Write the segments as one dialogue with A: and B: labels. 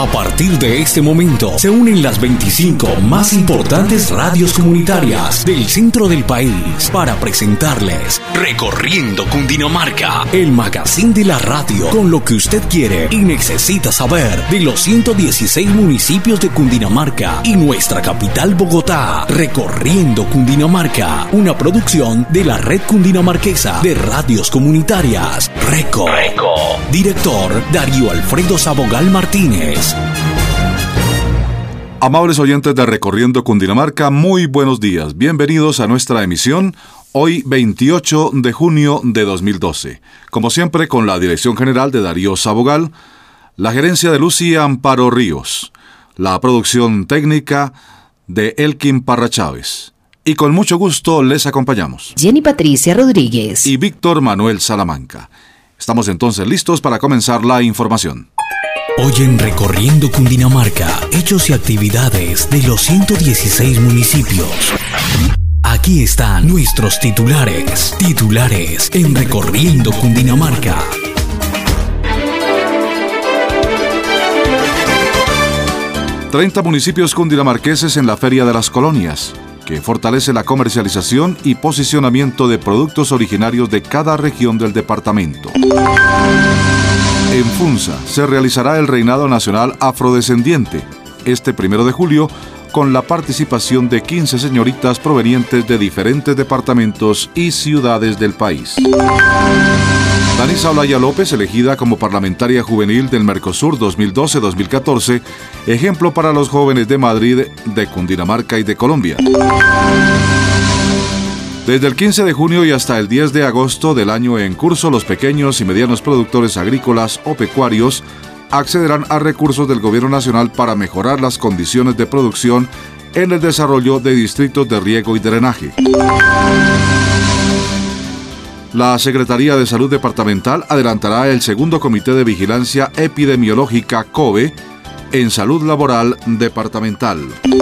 A: A partir de este momento se unen las 25 más importantes radios comunitarias del centro del país para presentarles Recorriendo Cundinamarca, el magazine de la radio con lo que usted quiere y necesita saber de los 116 municipios de Cundinamarca y nuestra capital Bogotá. Recorriendo Cundinamarca, una producción de la Red Cundinamarquesa de Radios Comunitarias. Reco. Director Darío Alfredo Sabogal Martínez.
B: Amables oyentes de Recorriendo Cundinamarca, muy buenos días. Bienvenidos a nuestra emisión, hoy 28 de junio de 2012. Como siempre, con la dirección general de Darío Sabogal, la gerencia de Lucy Amparo Ríos, la producción técnica de Elkin Parra Chávez. Y con mucho gusto les acompañamos
C: Jenny Patricia Rodríguez
B: y Víctor Manuel Salamanca. Estamos entonces listos para comenzar la información.
A: Hoy en Recorriendo Cundinamarca, hechos y actividades de los 116 municipios. Aquí están nuestros titulares en Recorriendo Cundinamarca.
B: ...30 municipios cundinamarqueses en la Feria de las Colonias, que fortalece la comercialización y posicionamiento de productos originarios de cada región del departamento. En Funza se realizará el Reinado Nacional Afrodescendiente, este 1 de julio, con la participación de 15 señoritas provenientes de diferentes departamentos y ciudades del país. Danisa Olaya López, elegida como parlamentaria juvenil del Mercosur 2012-2014, ejemplo para los jóvenes de Madrid, de Cundinamarca y de Colombia. Desde el 15 de junio y hasta el 10 de agosto del año en curso, los pequeños y medianos productores agrícolas o pecuarios accederán a recursos del Gobierno Nacional para mejorar las condiciones de producción en el desarrollo de distritos de riego y drenaje. La Secretaría de Salud Departamental adelantará el segundo Comité de Vigilancia Epidemiológica COVE en Salud Laboral Departamental.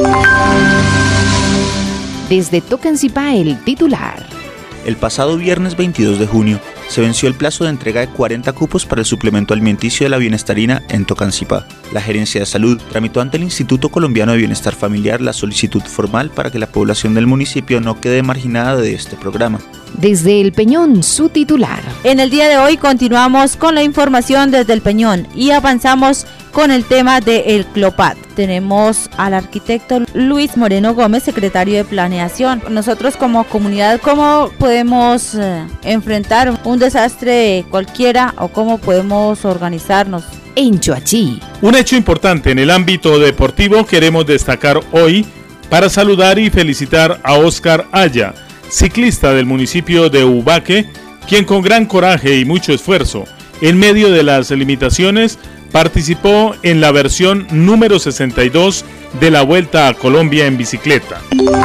C: Desde Tocancipá, el titular.
D: El pasado viernes 22 de junio se venció el plazo de entrega de 40 cupos para el suplemento alimenticio de la bienestarina en Tocancipá. La Gerencia de Salud tramitó ante el Instituto Colombiano de Bienestar Familiar la solicitud formal para que la población del municipio no quede marginada de este programa.
C: Desde El Peñón, su titular.
E: En el día de hoy continuamos con la información desde El Peñón y avanzamos con el tema del CLOPAD. Tenemos al arquitecto Luis Moreno Gómez, secretario de Planeación. Nosotros como comunidad, ¿cómo podemos enfrentar un desastre cualquiera o cómo podemos organizarnos?
C: En Choachí.
F: Un hecho importante en el ámbito deportivo queremos destacar hoy para saludar y felicitar a Oscar Aya, ciclista del municipio de Ubaque, quien con gran coraje y mucho esfuerzo, en medio de las limitaciones, participó en la versión número 62 de la Vuelta a Colombia en bicicleta.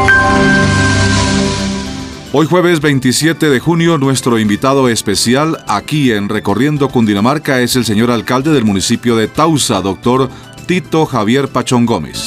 B: Hoy jueves 27 de junio, nuestro invitado especial aquí en Recorriendo Cundinamarca es el señor alcalde del municipio de Tausa, doctor Tito Javier Pachón Gómez.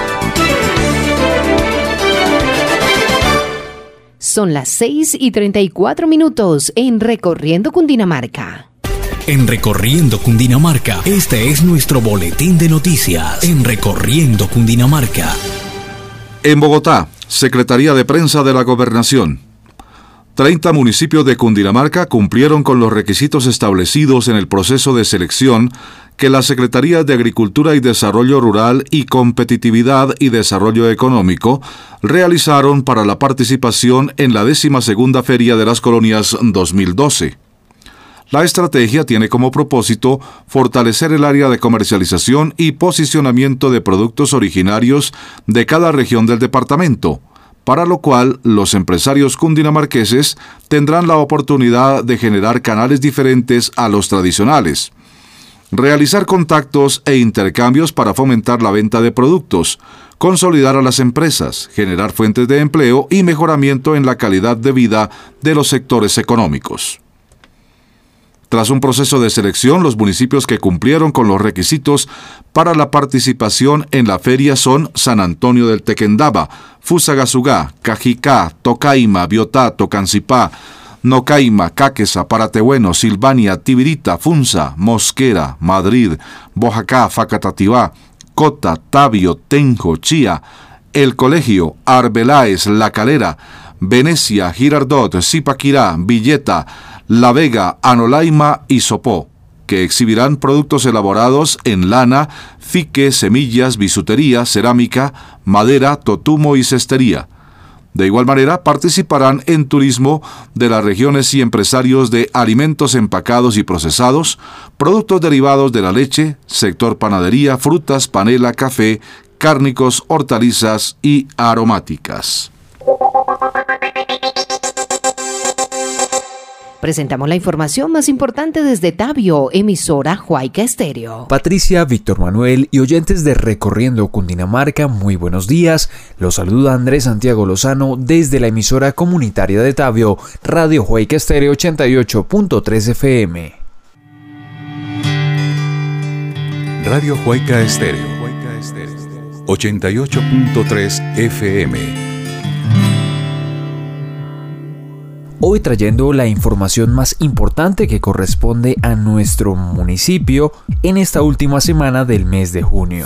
C: Son las 6:34 en Recorriendo Cundinamarca.
A: En Recorriendo Cundinamarca, este es nuestro boletín de noticias. En Recorriendo Cundinamarca.
B: En Bogotá, Secretaría de Prensa de la Gobernación. 30 municipios de Cundinamarca cumplieron con los requisitos establecidos en el proceso de selección que la Secretaría de Agricultura y Desarrollo Rural y Competitividad y Desarrollo Económico realizaron para la participación en la 12ª Feria de las Colonias 2012. La estrategia tiene como propósito fortalecer el área de comercialización y posicionamiento de productos originarios de cada región del departamento, para lo cual los empresarios cundinamarqueses tendrán la oportunidad de generar canales diferentes a los tradicionales, realizar contactos e intercambios para fomentar la venta de productos, consolidar a las empresas, generar fuentes de empleo y mejoramiento en la calidad de vida de los sectores económicos. Tras un proceso de selección, los municipios que cumplieron con los requisitos para la participación en la feria son San Antonio del Tequendama, Fusagasugá, Cajicá, Tocaima, Biotá, Tocancipá, Nocaima, Cáqueza, Paratebueno, Silvania, Tibirita, Funza, Mosquera, Madrid, Bojacá, Facatativá, Cota, Tabio, Tenjo, Chía, El Colegio, Arbeláez, La Calera, Venecia, Girardot, Zipaquirá, Villeta, La Vega, Anolaima y Sopó, que exhibirán productos elaborados en lana, fique, semillas, bisutería, cerámica, madera, totumo y cestería. De igual manera, participarán en turismo de las regiones y empresarios de alimentos empacados y procesados, productos derivados de la leche, sector panadería, frutas, panela, café, cárnicos, hortalizas y aromáticas.
C: Presentamos la información más importante desde Tabio, emisora Huayca Estéreo.
G: Patricia, Víctor Manuel y oyentes de Recorriendo Cundinamarca, muy buenos días. Los saluda Andrés Santiago Lozano desde la emisora comunitaria de Tabio, Radio Huayca Estéreo 88.3 FM.
A: Radio Huayca Estéreo 88.3 FM.
G: Hoy trayendo la información más importante que corresponde a nuestro municipio en esta última semana del mes de junio.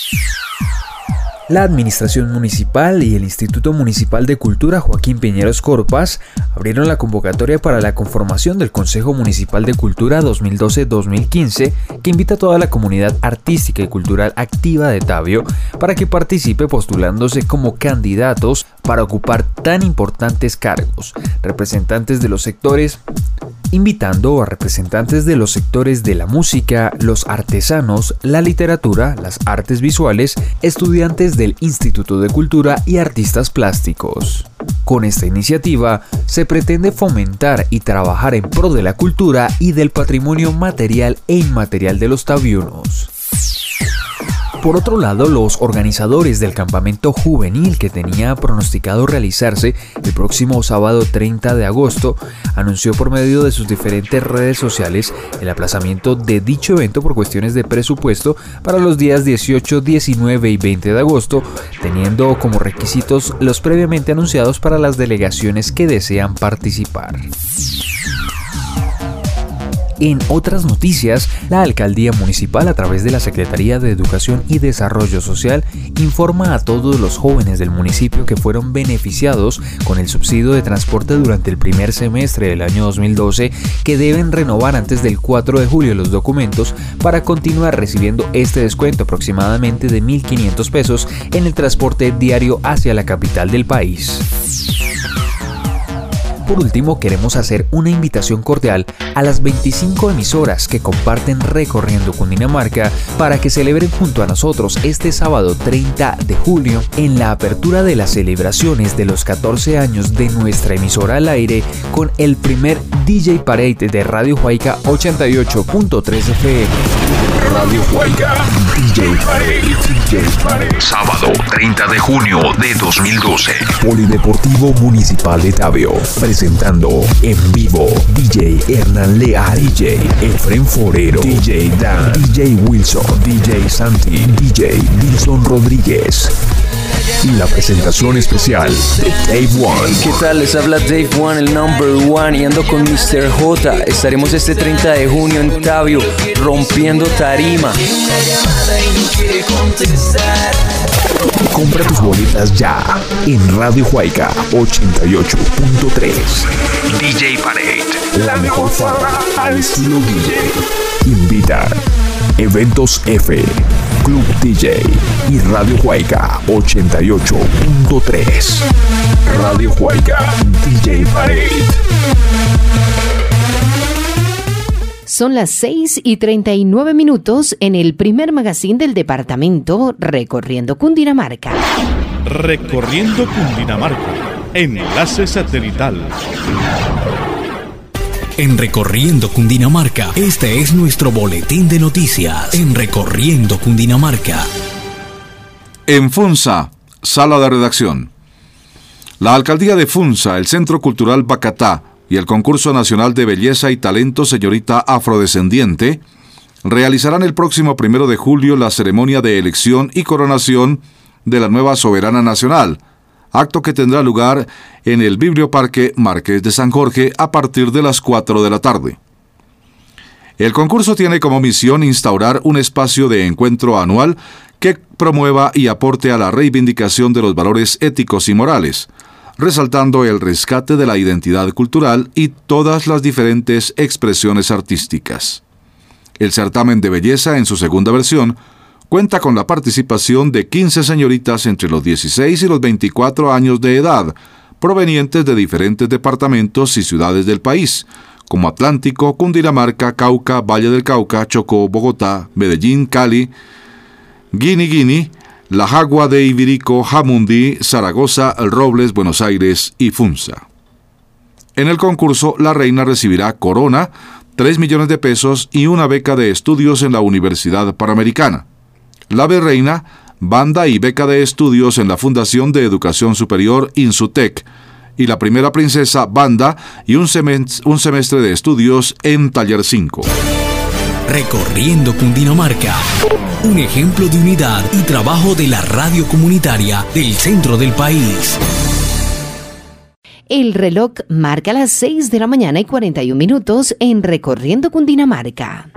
G: La Administración Municipal y el Instituto Municipal de Cultura Joaquín Piñeros Corpas abrieron la convocatoria para la conformación del Consejo Municipal de Cultura 2012-2015, que invita a toda la comunidad artística y cultural activa de Tabio para que participe postulándose como candidatos para ocupar tan importantes cargos, representantes de los sectores, invitando a representantes de los sectores de la música, los artesanos, la literatura, las artes visuales, estudiantes del Instituto de Cultura y artistas plásticos. Con esta iniciativa se pretende fomentar y trabajar en pro de la cultura y del patrimonio material e inmaterial de los tabiunos. Por otro lado, los organizadores del campamento juvenil que tenía pronosticado realizarse el próximo sábado 30 de agosto anunció por medio de sus diferentes redes sociales el aplazamiento de dicho evento por cuestiones de presupuesto para los días 18, 19 y 20 de agosto, teniendo como requisitos los previamente anunciados para las delegaciones que desean participar. En otras noticias, la Alcaldía Municipal, a través de la Secretaría de Educación y Desarrollo Social, informa a todos los jóvenes del municipio que fueron beneficiados con el subsidio de transporte durante el primer semestre del año 2012 que deben renovar antes del 4 de julio los documentos para continuar recibiendo este descuento aproximadamente de 1.500 pesos en el transporte diario hacia la capital del país. Por último, queremos hacer una invitación cordial a las 25 emisoras que comparten Recorriendo Cundinamarca para que celebren junto a nosotros este sábado 30 de julio en la apertura de las celebraciones de los 14 años de nuestra emisora al aire con el primer DJ Parade de Radio Huayca 88.3 FM.
A: Radio Huayca DJ Parade. Sábado 30 de junio de 2012. Polideportivo Municipal de Tabio. Presentando en vivo DJ Hernán Lea, DJ Efren Forero, DJ Dan, DJ Wilson, DJ Santi, DJ Wilson Rodríguez. Y la presentación especial de Dave One.
H: ¿Qué tal? Les habla Dave One, el number one, y ando con Mr. J. Estaremos este 30 de junio en Tabio, rompiendo tarima.
A: Compra tus boletas ya en Radio Huayca 88.3. DJ Parade, la mejor farra al estilo DJ. Invita Eventos F, Club DJ y Radio Huayca 88.3. Radio Huayca DJ Parade.
C: Son las 6:39 en el primer magazine del departamento Recorriendo Cundinamarca.
F: Recorriendo Cundinamarca, enlace satelital.
A: En Recorriendo Cundinamarca, este es nuestro boletín de noticias. En Recorriendo Cundinamarca.
B: En Funza, sala de redacción. La Alcaldía de Funza, el Centro Cultural Bacatá y el Concurso Nacional de Belleza y Talento Señorita Afrodescendiente realizarán el próximo 1 de julio la ceremonia de elección y coronación de la nueva soberana nacional, acto que tendrá lugar en el Biblioparque Marqués de San Jorge a partir de las 4 de la tarde. El concurso tiene como misión instaurar un espacio de encuentro anual que promueva y aporte a la reivindicación de los valores éticos y morales, resaltando el rescate de la identidad cultural y todas las diferentes expresiones artísticas. El certamen de belleza, en su segunda versión, cuenta con la participación de 15 señoritas entre los 16 y los 24 años de edad, provenientes de diferentes departamentos y ciudades del país, como Atlántico, Cundinamarca, Cauca, Valle del Cauca, Chocó, Bogotá, Medellín, Cali, Guiniguini, La Jagua de Ibirico, Jamundí, Zaragoza, El Robles, Buenos Aires y Funza. En el concurso, la reina recibirá corona, 3 millones de pesos y una beca de estudios en la Universidad Panamericana. La virreina, banda y beca de estudios en la Fundación de Educación Superior Insutec, y la primera princesa, banda y un semestre de estudios en Taller 5.
A: Recorriendo Cundinamarca, un ejemplo de unidad y trabajo de la radio comunitaria del centro del país.
C: El reloj marca las 6 de la mañana y 41 minutos en Recorriendo Cundinamarca.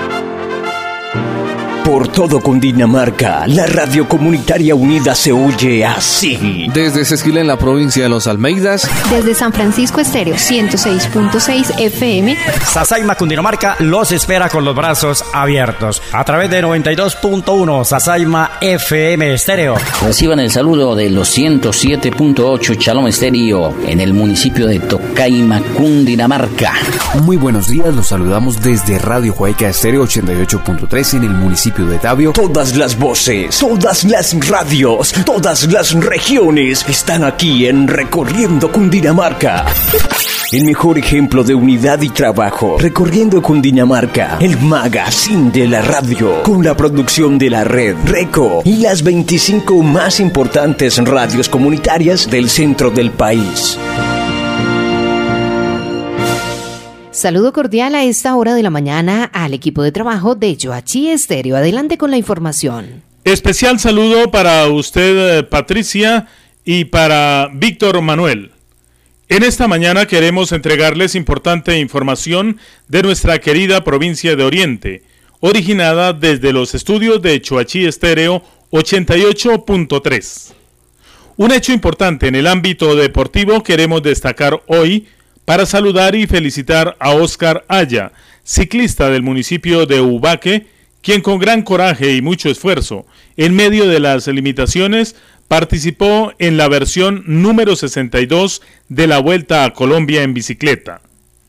I: Por todo Cundinamarca, la radio comunitaria unida se oye así.
J: Desde Sesquila en la provincia de Los Almeidas.
K: Desde San Francisco Estéreo, 106.6 FM.
L: Sasaima, Cundinamarca, los espera con los brazos abiertos. A través de 92.1 Sasaima FM Estéreo.
M: Reciban el saludo de los 107.8 Shalom Estéreo en el municipio de Tocaima, Cundinamarca.
G: Muy buenos días, los saludamos desde Radio Huayca Estéreo 88.3 en el municipio de Tabio.
I: Todas las voces, todas las radios, todas las regiones están aquí en Recorriendo Cundinamarca. El mejor ejemplo de unidad y trabajo. Recorriendo Cundinamarca, el magazine de la radio, con la producción de la red RECO y las 25 más importantes radios comunitarias del centro del país.
C: Saludo cordial a esta hora de la mañana al equipo de trabajo de Yoachi Estéreo. Adelante con la información.
F: Especial saludo para usted, Patricia, y para Víctor Manuel. En esta mañana queremos entregarles importante información de nuestra querida provincia de Oriente, originada desde los estudios de Yoachi Estéreo 88.3. Un hecho importante en el ámbito deportivo queremos destacar hoy para saludar y felicitar a Óscar Aya, ciclista del municipio de Ubaque, quien con gran coraje y mucho esfuerzo, en medio de las limitaciones, participó en la versión número 62 de la Vuelta a Colombia en bicicleta.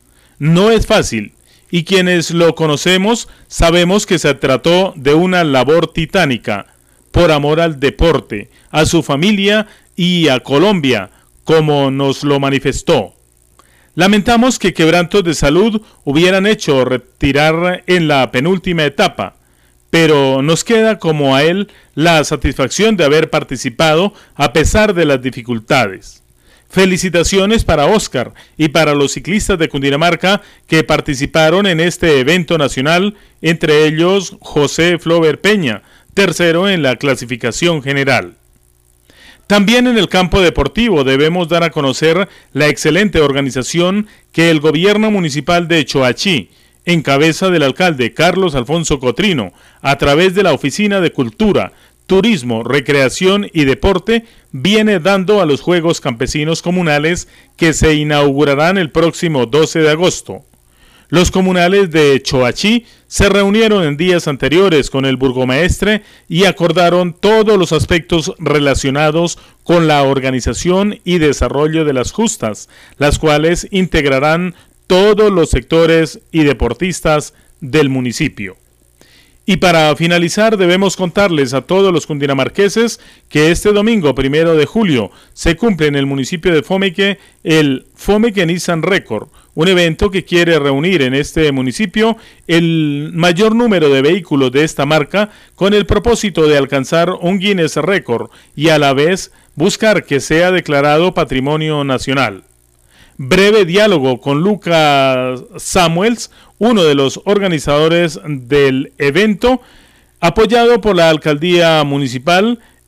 F: No es fácil, y quienes lo conocemos sabemos que se trató de una labor titánica, por amor al deporte, a su familia y a Colombia, como nos lo manifestó. Lamentamos que quebrantos de salud hubieran hecho retirar en la penúltima etapa, pero nos queda como a él la satisfacción de haber participado a pesar de las dificultades. Felicitaciones para Óscar y para los ciclistas de Cundinamarca que participaron en este evento nacional, entre ellos José Flover Peña, tercero en la clasificación general. También en el campo deportivo debemos dar a conocer la excelente organización que el gobierno municipal de Choachí, en cabeza del alcalde Carlos Alfonso Cotrino, a través de la Oficina de Cultura, Turismo, Recreación y Deporte, viene dando a los Juegos Campesinos Comunales que se inaugurarán el próximo 12 de agosto. Los comunales de Choachí se reunieron en días anteriores con el burgomaestre y acordaron todos los aspectos relacionados con la organización y desarrollo de las justas, las cuales integrarán todos los sectores y deportistas del municipio. Y para finalizar debemos contarles a todos los cundinamarqueses que este domingo 1 de julio se cumple en el municipio de Fomeque el Fomeque Nissan Record, un evento que quiere reunir en este municipio el mayor número de vehículos de esta marca con el propósito de alcanzar un Guinness Record y a la vez buscar que sea declarado Patrimonio Nacional. Breve diálogo con Lucas Samuels, uno de los organizadores del evento, apoyado por la alcaldía municipal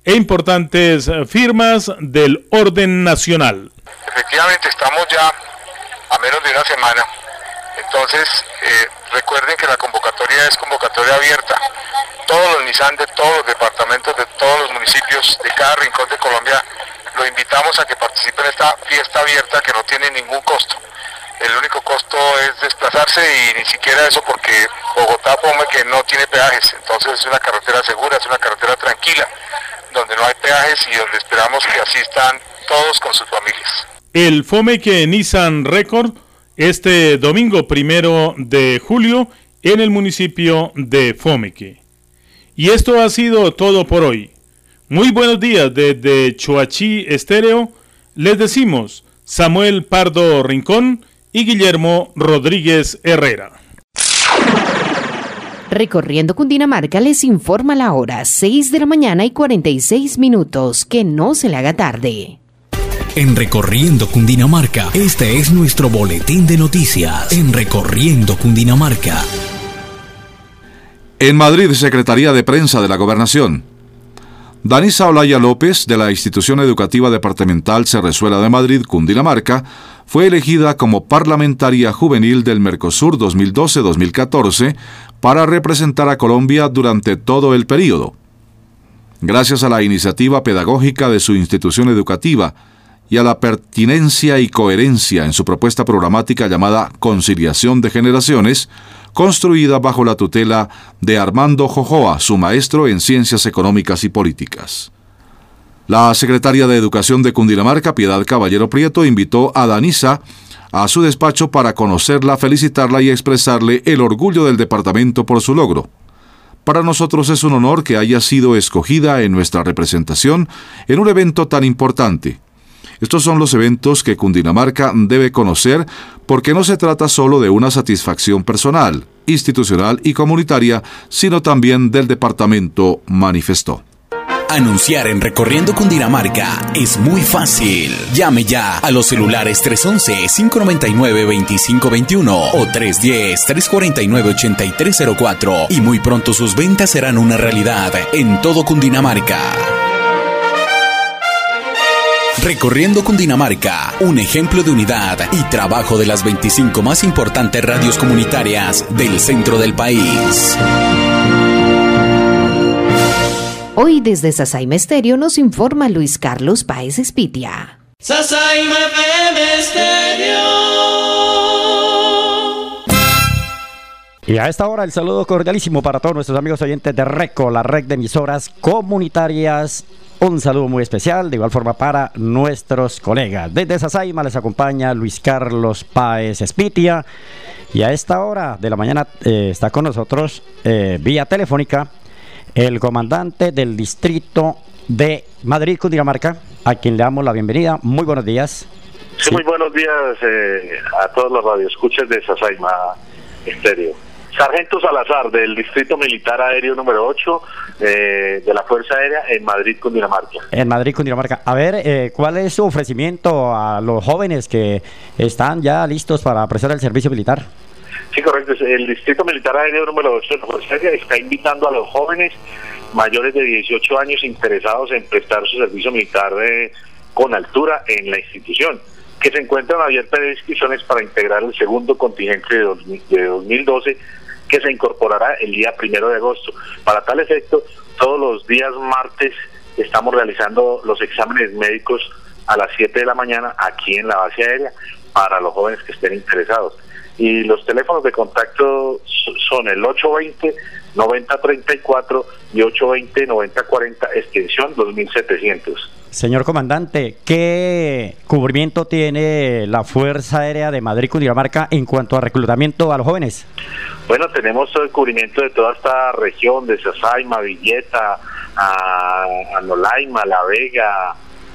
F: e importantes firmas del orden nacional.
N: Efectivamente, estamos ya a menos de una semana. Entonces, recuerden que la convocatoria es convocatoria abierta. Todos los Nissan de todos los departamentos, de todos los municipios, de cada rincón de Colombia, lo invitamos a que participen en esta fiesta abierta que no tiene ningún costo. El único costo es desplazarse y ni siquiera eso porque Bogotá pone que no tiene peajes. Entonces es una carretera segura, es una carretera tranquila, donde no hay peajes y donde esperamos que asistan todos con sus familias.
F: El FOMEC Nissan Record este domingo 1 de julio en el municipio de Fomeque. Y esto ha sido todo por hoy. Muy buenos días desde Choachí Estéreo. Les decimos Samuel Pardo Rincón y Guillermo Rodríguez Herrera.
C: Recorriendo Cundinamarca les informa la hora 6 de la mañana y 46 minutos. Que no se le haga tarde.
A: En Recorriendo Cundinamarca, este es nuestro boletín de noticias. En Recorriendo Cundinamarca.
B: En Madrid, Secretaría de Prensa de la Gobernación. Danisa Olaya López, de la Institución Educativa Departamental Cerrezuela de Madrid, Cundinamarca, fue elegida como parlamentaria juvenil del Mercosur 2012-2014 para representar a Colombia durante todo el período. Gracias a la iniciativa pedagógica de su institución educativa y a la pertinencia y coherencia en su propuesta programática llamada Conciliación de Generaciones, construida bajo la tutela de Armando Jojoa, su maestro en Ciencias Económicas y Políticas. La secretaria de Educación de Cundinamarca, Piedad Caballero Prieto, invitó a Danisa a su despacho para conocerla, felicitarla y expresarle el orgullo del departamento por su logro. Para nosotros es un honor que haya sido escogida en nuestra representación en un evento tan importante. Estos son los eventos que Cundinamarca debe conocer porque no se trata solo de una satisfacción personal, institucional y comunitaria, sino también del departamento, manifestó.
A: Anunciar en Recorriendo Cundinamarca es muy fácil. Llame ya a los celulares 311-599-2521 o 310-349-8304 y muy pronto sus ventas serán una realidad en todo Cundinamarca. Recorriendo Cundinamarca, un ejemplo de unidad y trabajo de las 25 más importantes radios comunitarias del centro del país.
C: Hoy desde Sasaima Estéreo nos informa Luis Carlos Páez Espitia.
O: Sasaima FM Estéreo.
L: Y a esta hora el saludo cordialísimo para todos nuestros amigos oyentes de RECO, la red de emisoras comunitarias. Un saludo muy especial, de igual forma para nuestros colegas. Desde Sasaima les acompaña Luis Carlos Páez Espitia. Y a esta hora de la mañana está con nosotros vía telefónica el comandante del distrito de Madrid, Cundinamarca, a quien le damos la bienvenida. Muy buenos días.
P: Sí, muy buenos días a todos los radioescuchas de Sasaima Estéreo. Sargento Salazar, del Distrito Militar Aéreo número 8 de la Fuerza Aérea en Madrid, Cundinamarca.
L: En Madrid, Cundinamarca. A ver, ¿cuál es su ofrecimiento a los jóvenes que están ya listos para prestar el servicio militar?
P: Sí, correcto. El Distrito Militar Aéreo número 8 de la Fuerza Aérea está invitando a los jóvenes mayores de 18 años interesados en prestar su servicio militar con altura en la institución, que se encuentran abiertas de inscripciones para integrar el segundo contingente de 2012, que se incorporará el día 1 de agosto. Para tal efecto, todos los días martes estamos realizando los exámenes médicos a las 7 de la mañana aquí en la base aérea para los jóvenes que estén interesados. Y los teléfonos de contacto son el 820-9034 y 820-9040, extensión 2700.
L: Señor comandante, ¿qué cubrimiento tiene la Fuerza Aérea de Madrid, Cundinamarca en cuanto a reclutamiento a los jóvenes?
P: Bueno, tenemos todo el cubrimiento de toda esta región, de Sasaima, Villeta, Anolaima, La Vega,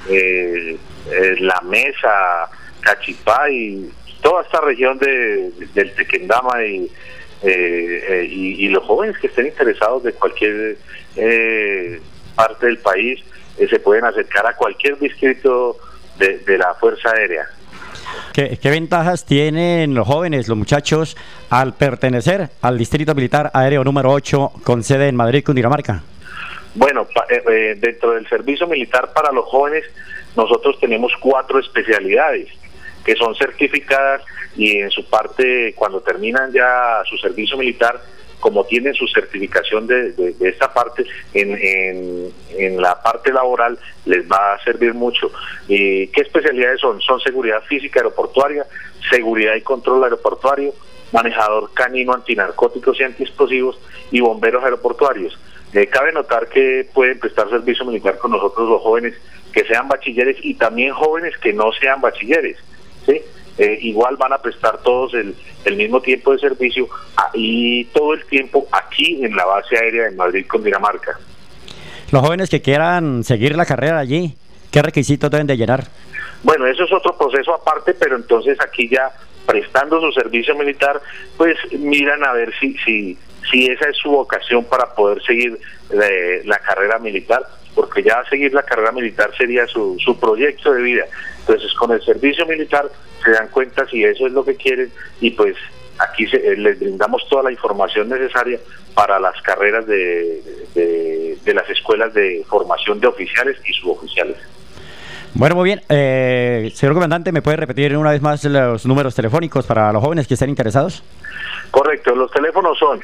P: La Mesa, Cachipay, toda esta región del Tequendama y los jóvenes que estén interesados de cualquier parte del país se pueden acercar a cualquier distrito de la Fuerza Aérea.
L: ¿Qué ventajas tienen los jóvenes, los muchachos, al pertenecer al Distrito Militar Aéreo número 8 con sede en Madrid, Cundinamarca?
P: Bueno, dentro del servicio militar para los jóvenes, nosotros tenemos 4 especialidades que son certificadas y en su parte, cuando terminan ya su servicio militar, como tienen su certificación de esta parte, en la parte laboral les va a servir mucho. ¿Qué especialidades son? Son seguridad física aeroportuaria, seguridad y control aeroportuario, manejador canino antinarcóticos y antiexplosivos y bomberos aeroportuarios. Cabe notar que pueden prestar servicio militar con nosotros los jóvenes que sean bachilleres y también jóvenes que no sean bachilleres, ¿sí? Igual van a prestar todos el mismo tiempo de servicio y todo el tiempo aquí en la base aérea de Madrid, Cundinamarca.
L: Los jóvenes que quieran seguir la carrera allí, ¿qué requisitos deben de llenar?
P: Bueno, eso es otro proceso aparte, pero entonces aquí ya prestando su servicio militar, pues miran a ver si esa es su vocación para poder seguir la carrera militar, porque ya seguir la carrera militar sería su proyecto de vida. Entonces con el servicio militar se dan cuenta si eso es lo que quieren y pues aquí les brindamos toda la información necesaria para las carreras de las escuelas de formación de oficiales y suboficiales.
L: Bueno, muy bien. Señor comandante, ¿me puede repetir una vez más los números telefónicos para los jóvenes que estén interesados?
P: Correcto, los teléfonos son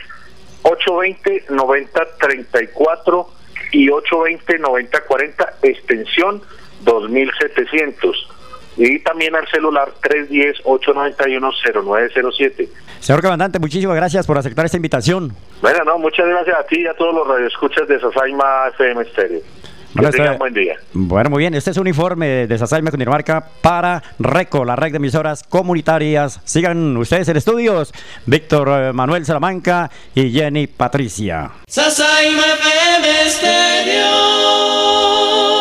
P: 820-9034 y 820-9040, extensión 2700. Y también al celular 310-891-0907.
L: Señor comandante, muchísimas gracias por aceptar esta invitación.
P: Bueno, no, muchas gracias a ti y a todos los radioescuchas de Sasaima FM Estéreo. Que tengan buen día.
L: Bueno, muy bien. Este es un informe de Sasaima Cundinamarca para RECO, la red de emisoras comunitarias. Sigan ustedes en estudios, Víctor Manuel Salamanca y Jenny Patricia.
O: Sasaima FM Estéreo.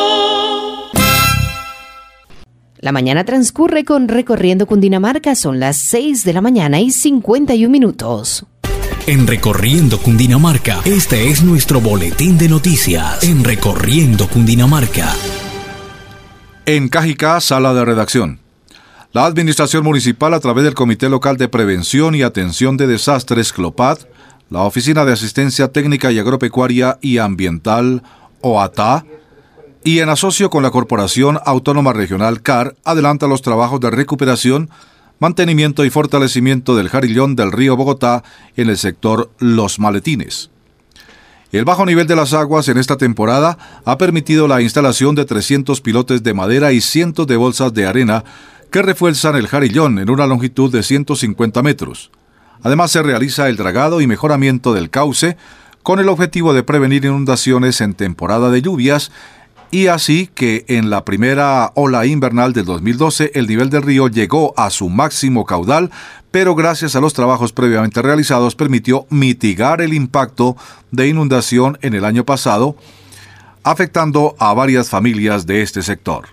C: La mañana transcurre con Recorriendo Cundinamarca. Son las 6 de la mañana y 51 minutos.
A: En Recorriendo Cundinamarca, este es nuestro boletín de noticias. En Recorriendo Cundinamarca.
B: En Cajicá, sala de redacción. La Administración Municipal, a través del Comité Local de Prevención y Atención de Desastres, CLOPAD, la Oficina de Asistencia Técnica y Agropecuaria y Ambiental, OATA, y en asocio con la Corporación Autónoma Regional CAR, adelanta los trabajos de recuperación, mantenimiento y fortalecimiento del jarillón del río Bogotá en el sector Los Maletines. El bajo nivel de las aguas en esta temporada ha permitido la instalación de 300 pilotes de madera y cientos de bolsas de arena que refuerzan el jarillón en una longitud de 150 metros. Además, se realiza el dragado y mejoramiento del cauce con el objetivo de prevenir inundaciones en temporada de lluvias, y así que en la primera ola invernal del 2012 el nivel del río llegó a su máximo caudal, pero gracias a los trabajos previamente realizados permitió mitigar el impacto de inundación en el año pasado, afectando a varias familias de este sector.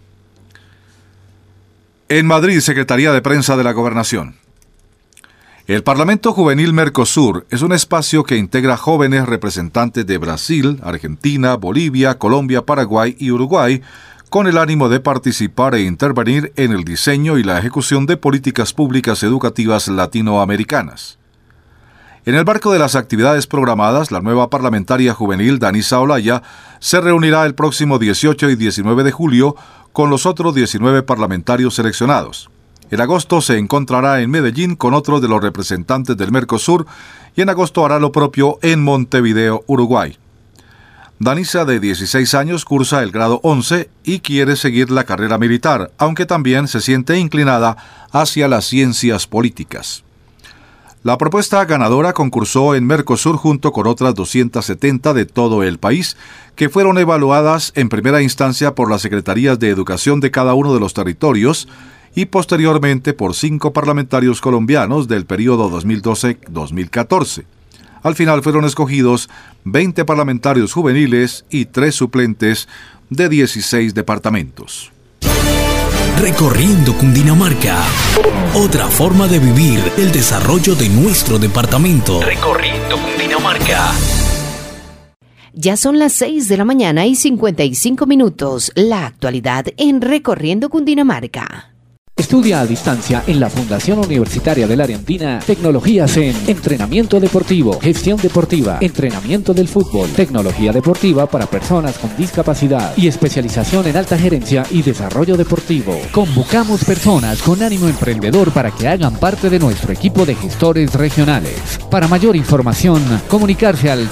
B: En Madrid, Secretaría de Prensa de la Gobernación. El Parlamento Juvenil Mercosur es un espacio que integra jóvenes representantes de Brasil, Argentina, Bolivia, Colombia, Paraguay y Uruguay, con el ánimo de participar e intervenir en el diseño y la ejecución de políticas públicas educativas latinoamericanas. En el marco de las actividades programadas, la nueva parlamentaria juvenil Danisa Olaya se reunirá el próximo 18 y 19 de julio con los otros 19 parlamentarios seleccionados. En agosto se encontrará en Medellín con otro de los representantes del Mercosur y en agosto hará lo propio en Montevideo, Uruguay. Danisa, de 16 años, cursa el grado 11 y quiere seguir la carrera militar, aunque también se siente inclinada hacia las ciencias políticas. La propuesta ganadora concursó en Mercosur junto con otras 270 de todo el país, que fueron evaluadas en primera instancia por las secretarías de educación de cada uno de los territorios, y posteriormente por 5 parlamentarios colombianos del periodo 2012-2014. Al final fueron escogidos 20 parlamentarios juveniles y 3 suplentes de 16 departamentos.
A: Recorriendo Cundinamarca. Otra forma de vivir el desarrollo de nuestro departamento. Recorriendo Cundinamarca.
C: Ya son las 6 de la mañana y 55 minutos. La actualidad en Recorriendo Cundinamarca.
A: Estudia a distancia en la Fundación Universitaria del Área Andina tecnologías en entrenamiento deportivo, gestión deportiva, entrenamiento del fútbol, tecnología deportiva para personas con discapacidad y especialización en alta gerencia y desarrollo deportivo. Convocamos personas con ánimo emprendedor para que hagan parte de nuestro equipo de gestores regionales. Para mayor información, comunicarse al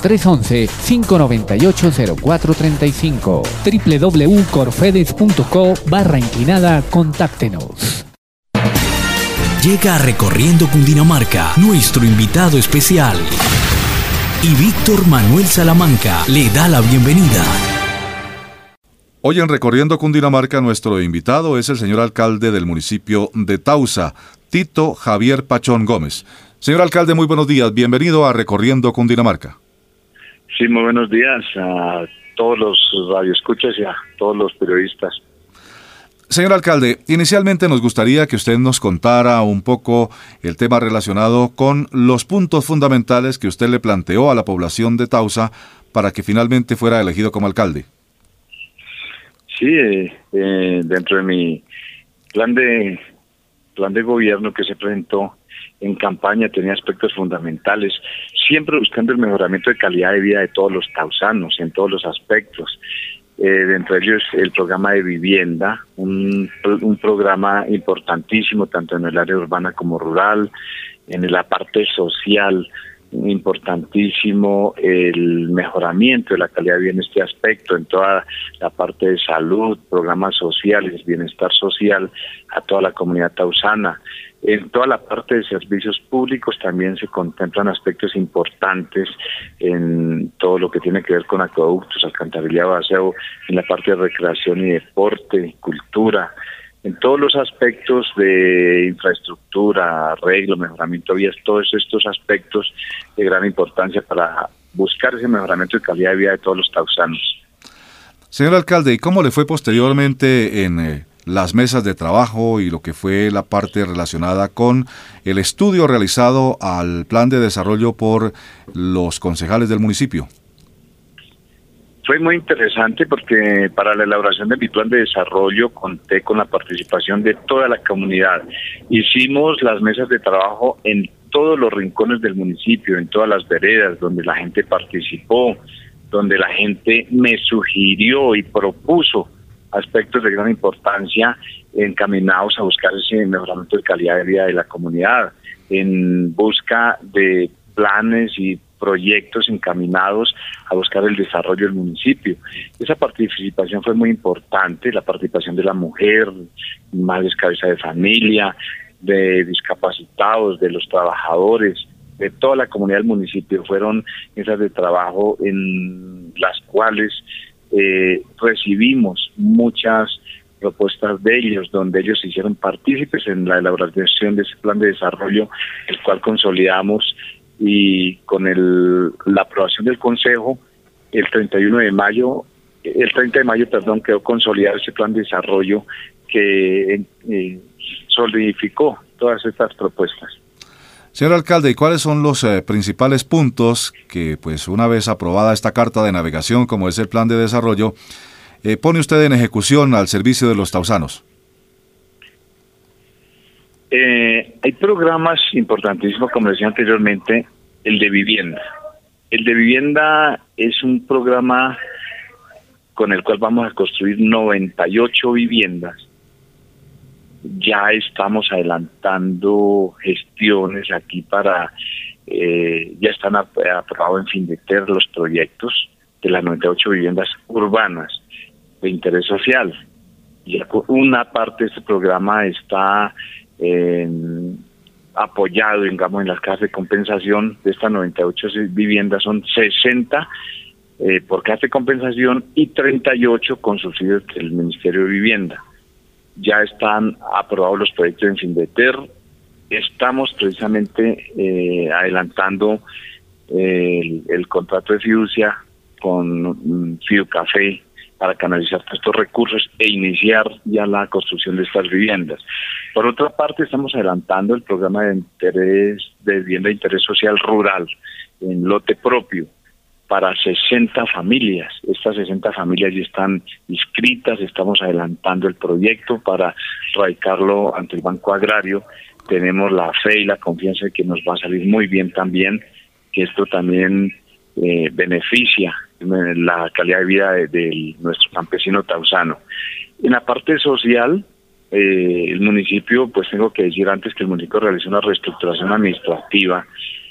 A: 311-598-0435 www.corfedes.co/contáctenos.
Q: Llega Recorriendo Cundinamarca, nuestro invitado especial. Y Víctor Manuel Salamanca le da la bienvenida.
B: Hoy en Recorriendo Cundinamarca, nuestro invitado es el señor alcalde del municipio de Tausa, Tito Javier Pachón Gómez. Señor alcalde, muy buenos días. Bienvenido a Recorriendo Cundinamarca.
P: Sí, muy buenos días a todos los radioescuchas y a todos los periodistas.
B: Señor alcalde, inicialmente nos gustaría que usted nos contara un poco el tema relacionado con los puntos fundamentales que usted le planteó a la población de Tausa para que finalmente fuera elegido como alcalde.
P: Sí, dentro de mi plan de gobierno que se presentó en campaña tenía aspectos fundamentales, siempre buscando el mejoramiento de calidad de vida de todos los tausanos en todos los aspectos. Dentro de ellos el programa de vivienda, un programa importantísimo tanto en el área urbana como rural, en la parte social, importantísimo el mejoramiento de la calidad de vida en este aspecto, en toda la parte de salud, programas sociales, bienestar social a toda la comunidad tausana. En toda la parte de servicios públicos también se contemplan aspectos importantes en todo lo que tiene que ver con acueductos, alcantarillado, aseo, en la parte de recreación y deporte, cultura, en todos los aspectos de infraestructura, arreglo, mejoramiento de vías, todos estos aspectos de gran importancia para buscar ese mejoramiento de calidad de vida de todos los tausanos.
B: Señor alcalde, ¿y cómo le fue posteriormente en las mesas de trabajo y lo que fue la parte relacionada con el estudio realizado al plan de desarrollo por los concejales del municipio?
P: Fue muy interesante porque para la elaboración de mi plan de desarrollo conté con la participación de toda la comunidad. Hicimos las mesas de trabajo en todos los rincones del municipio, en todas las veredas donde la gente participó, donde la gente me sugirió y propuso aspectos de gran importancia encaminados a buscar ese mejoramiento de calidad de vida de la comunidad, en busca de planes y proyectos encaminados a buscar el desarrollo del municipio. Esa participación fue muy importante, la participación de la mujer, madres cabeza de familia, de discapacitados, de los trabajadores, de toda la comunidad del municipio. Fueron mesas de trabajo en las cuales recibimos muchas propuestas de ellos, donde ellos se hicieron partícipes en la elaboración de ese plan de desarrollo, el cual consolidamos y con la aprobación del Consejo, el 30 de mayo, quedó consolidado ese plan de desarrollo que solidificó todas estas propuestas.
B: Señor alcalde, ¿y cuáles son los principales puntos que, pues, una vez aprobada esta carta de navegación, como es el plan de desarrollo, pone usted en ejecución al servicio de los tausanos?
P: Hay programas importantísimos, como decía anteriormente, el de vivienda. El de vivienda es un programa con el cual vamos a construir 98 viviendas. Ya estamos adelantando gestiones aquí para, ya están aprobados en Findeter los proyectos de las 98 viviendas urbanas de interés social. Ya una parte de este programa está apoyado, digamos, en las casas de compensación. De estas 98 viviendas son 60 por casa de compensación y 38 con subsidios del Ministerio de Vivienda. Ya están aprobados los proyectos en Findeter. Estamos precisamente adelantando el contrato de fiducia con Fiducafé para canalizar estos recursos e iniciar ya la construcción de estas viviendas. Por otra parte, estamos adelantando el programa de vivienda de interés social rural en lote propio
R: para 60 familias. Estas 60 familias ya están inscritas, estamos adelantando el proyecto para radicarlo ante el Banco Agrario. Tenemos la fe y la confianza de que nos va a salir muy bien también, que esto también beneficia la calidad de vida de nuestro campesino tauzano. En la parte social, el municipio, pues tengo que decir antes que el municipio realizó una reestructuración administrativa,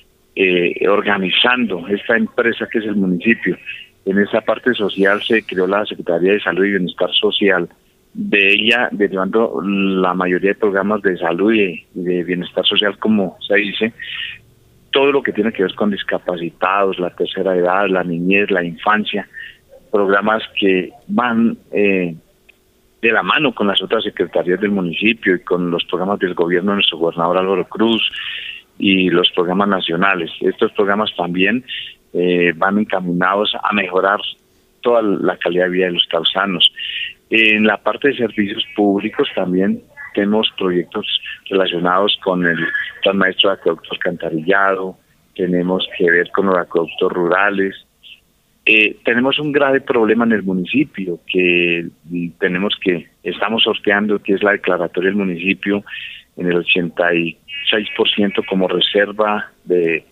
R: organizando esta empresa que es el municipio. En esa parte social se creó la Secretaría de Salud y Bienestar Social, de ella derivando la mayoría de programas de salud y de bienestar social, como se dice, todo lo que tiene que ver con discapacitados, la tercera edad, la niñez, la infancia, programas que van de la mano con las otras secretarías del municipio y con los programas del gobierno de nuestro gobernador Álvaro Cruz y los programas nacionales. Estos programas también van encaminados a mejorar toda la calidad de vida de los tausanos. En la parte de servicios públicos también tenemos proyectos relacionados con el plan maestro de acueducto alcantarillado, tenemos que ver con los acueductos rurales. Tenemos un grave problema en el municipio que estamos sorteando, que es la declaratoria del municipio en el 86% como reserva de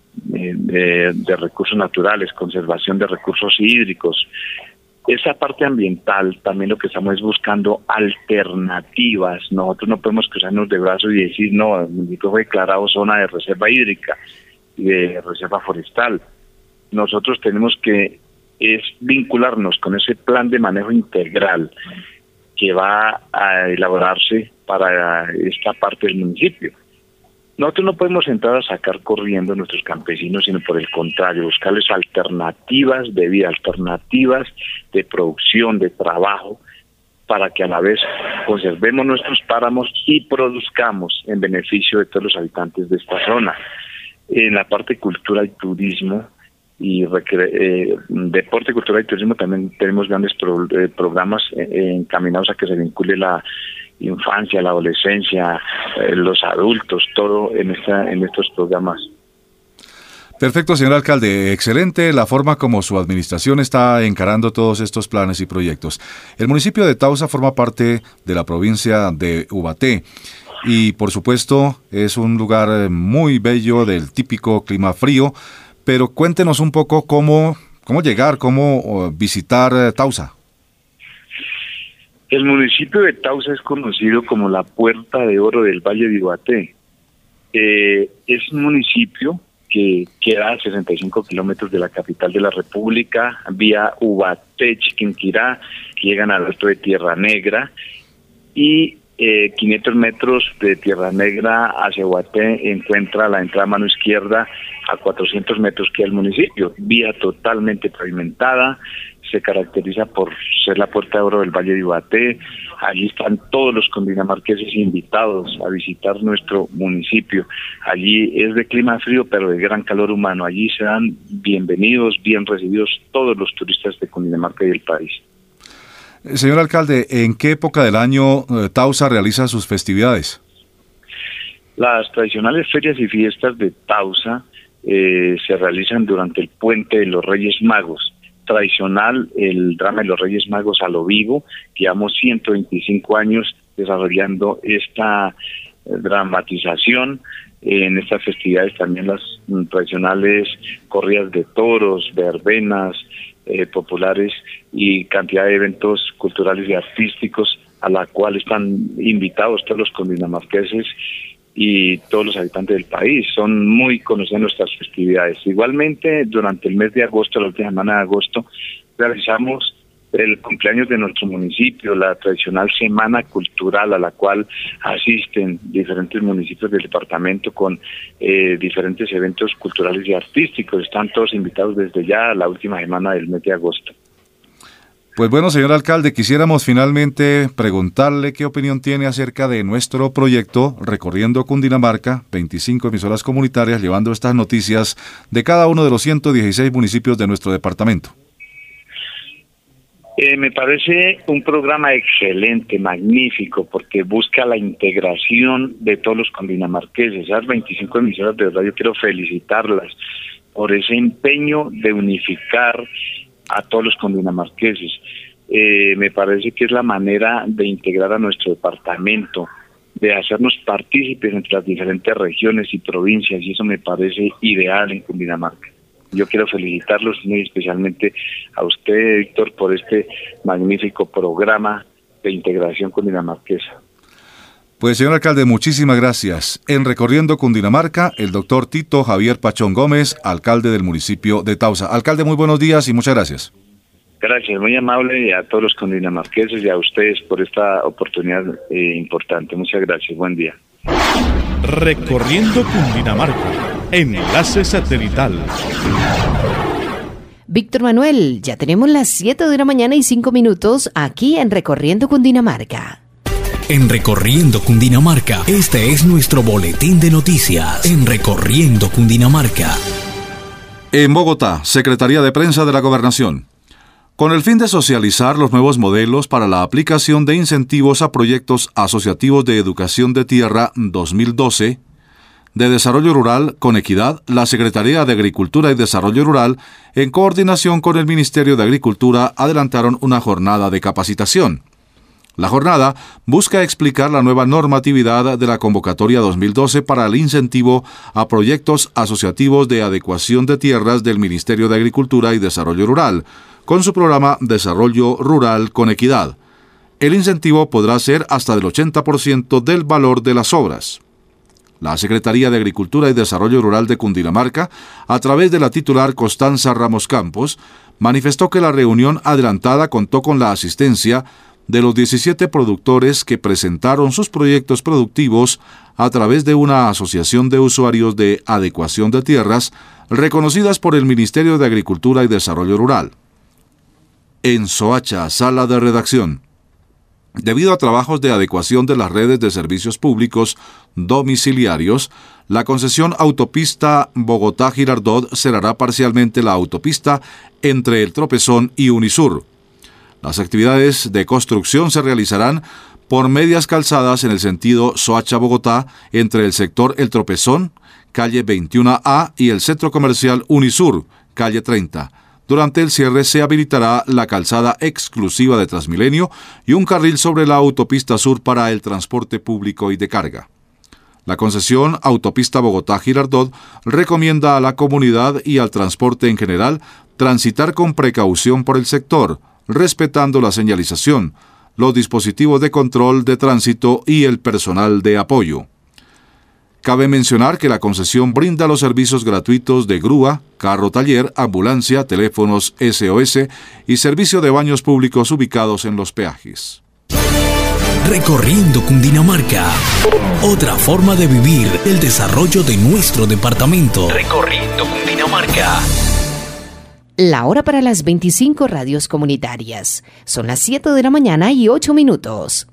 R: recursos naturales, conservación de recursos hídricos. Esa parte ambiental también lo que estamos es buscando alternativas. Nosotros no podemos cruzarnos de brazos y decir, no, el municipio fue declarado zona de reserva hídrica y de reserva forestal. Nosotros tenemos que vincularnos con ese plan de manejo integral que va a elaborarse para esta parte del municipio. Nosotros no podemos entrar a sacar corriendo a nuestros campesinos, sino por el contrario, buscarles alternativas de vida, alternativas de producción, de trabajo, para que a la vez conservemos nuestros páramos y produzcamos en beneficio de todos los habitantes de esta zona. En la parte de cultura y turismo, y deporte, cultura y turismo, también tenemos grandes programas encaminados a que se vincule la infancia, la adolescencia, los adultos, todo en estos programas.
B: Perfecto, señor alcalde. Excelente la forma como su administración está encarando todos estos planes y proyectos. El municipio de Tausa forma parte de la provincia de Ubaté y, por supuesto, es un lugar muy bello del típico clima frío, pero cuéntenos un poco cómo llegar, cómo visitar Tausa.
R: El municipio de Tausa es conocido como la Puerta de Oro del Valle de Ubaté. Es un municipio que queda a 65 kilómetros de la capital de la República, vía Ubaté, Chiquinquirá, que llegan al alto de Tierra Negra, y 500 metros de Tierra Negra hacia Ubaté encuentra la entrada a mano izquierda. A 400 metros queda el municipio, vía totalmente pavimentada, se caracteriza por ser la Puerta de Oro del Valle de Ubaté. Allí están todos los cundinamarqueses invitados a visitar nuestro municipio. Allí es de clima frío, pero de gran calor humano. Allí serán bienvenidos, bien recibidos todos los turistas de Cundinamarca y del país.
B: Señor alcalde, ¿en qué época del año Tausa realiza sus festividades?
R: Las tradicionales ferias y fiestas de Tausa se realizan durante el Puente de los Reyes Magos. Tradicional, el drama de los Reyes Magos a lo vivo. Llevamos 125 años desarrollando esta dramatización. En estas festividades también las tradicionales corridas de toros, verbenas populares y cantidad de eventos culturales y artísticos a la cual están invitados todos los cundinamarqueses y todos los habitantes del país. Son muy conocidas nuestras festividades. Igualmente, durante el mes de agosto, la última semana de agosto, realizamos el cumpleaños de nuestro municipio, la tradicional Semana Cultural a la cual asisten diferentes municipios del departamento con diferentes eventos culturales y artísticos. Están todos invitados desde ya a la última semana del mes de agosto.
B: Pues bueno, señor alcalde, quisiéramos finalmente preguntarle qué opinión tiene acerca de nuestro proyecto Recorriendo Cundinamarca, 25 emisoras comunitarias llevando estas noticias de cada uno de los 116 municipios de nuestro departamento.
R: Me parece un programa excelente, magnífico, porque busca la integración de todos los cundinamarqueses. Esas 25 emisoras, de verdad, yo quiero felicitarlas, por ese empeño de unificar a todos los cundinamarqueses. Me parece que es la manera de integrar a nuestro departamento, de hacernos partícipes entre las diferentes regiones y provincias, y eso me parece ideal en Cundinamarca. Yo quiero felicitarlos muy especialmente a usted, Víctor, por este magnífico programa de integración cundinamarquesa.
B: Pues, señor alcalde, muchísimas gracias. En Recorriendo Cundinamarca, el doctor Tito Javier Pachón Gómez, alcalde del municipio de Tausa. Alcalde, muy buenos días y muchas gracias.
R: Gracias, muy amable a todos los cundinamarqueses y a ustedes por esta oportunidad importante. Muchas gracias, buen día.
F: Recorriendo Cundinamarca, enlace satelital.
C: Víctor Manuel, ya tenemos las 7 de la mañana y 5 minutos aquí en Recorriendo Cundinamarca.
Q: En Recorriendo Cundinamarca, este es nuestro boletín de noticias. En Recorriendo Cundinamarca.
B: En Bogotá, Secretaría de Prensa de la Gobernación. Con el fin de socializar los nuevos modelos para la aplicación de incentivos a proyectos asociativos de educación de tierra 2012, de Desarrollo Rural con Equidad, la Secretaría de Agricultura y Desarrollo Rural, en coordinación con el Ministerio de Agricultura, adelantaron una jornada de capacitación. La jornada busca explicar la nueva normatividad de la convocatoria 2012 para el incentivo a proyectos asociativos de adecuación de tierras del Ministerio de Agricultura y Desarrollo Rural, con su programa Desarrollo Rural con Equidad. El incentivo podrá ser hasta del 80% del valor de las obras. La Secretaría de Agricultura y Desarrollo Rural de Cundinamarca, a través de la titular Constanza Ramos Campos, manifestó que la reunión adelantada contó con la asistencia de los 17 productores que presentaron sus proyectos productivos a través de una asociación de usuarios de adecuación de tierras reconocidas por el Ministerio de Agricultura y Desarrollo Rural. En Soacha, sala de redacción. Debido a trabajos de adecuación de las redes de servicios públicos domiciliarios, la concesión autopista Bogotá-Girardot cerrará parcialmente la autopista entre El Tropezón y Unisur. Las actividades de construcción se realizarán por medias calzadas en el sentido Soacha-Bogotá entre el sector El Tropezón, calle 21A, y el centro comercial Unisur, calle 30. Durante el cierre se habilitará la calzada exclusiva de Transmilenio y un carril sobre la autopista sur para el transporte público y de carga. La concesión Autopista Bogotá-Girardot recomienda a la comunidad y al transporte en general transitar con precaución por el sector, respetando la señalización, los dispositivos de control de tránsito y el personal de apoyo. Cabe mencionar que la concesión brinda los servicios gratuitos de grúa, carro taller, ambulancia, teléfonos SOS y servicio de baños públicos ubicados en los peajes.
Q: Recorriendo Cundinamarca. Otra forma de vivir el desarrollo de nuestro departamento. Recorriendo Cundinamarca.
C: La hora para las 25 radios comunitarias. Son las 7 de la mañana y 8 minutos.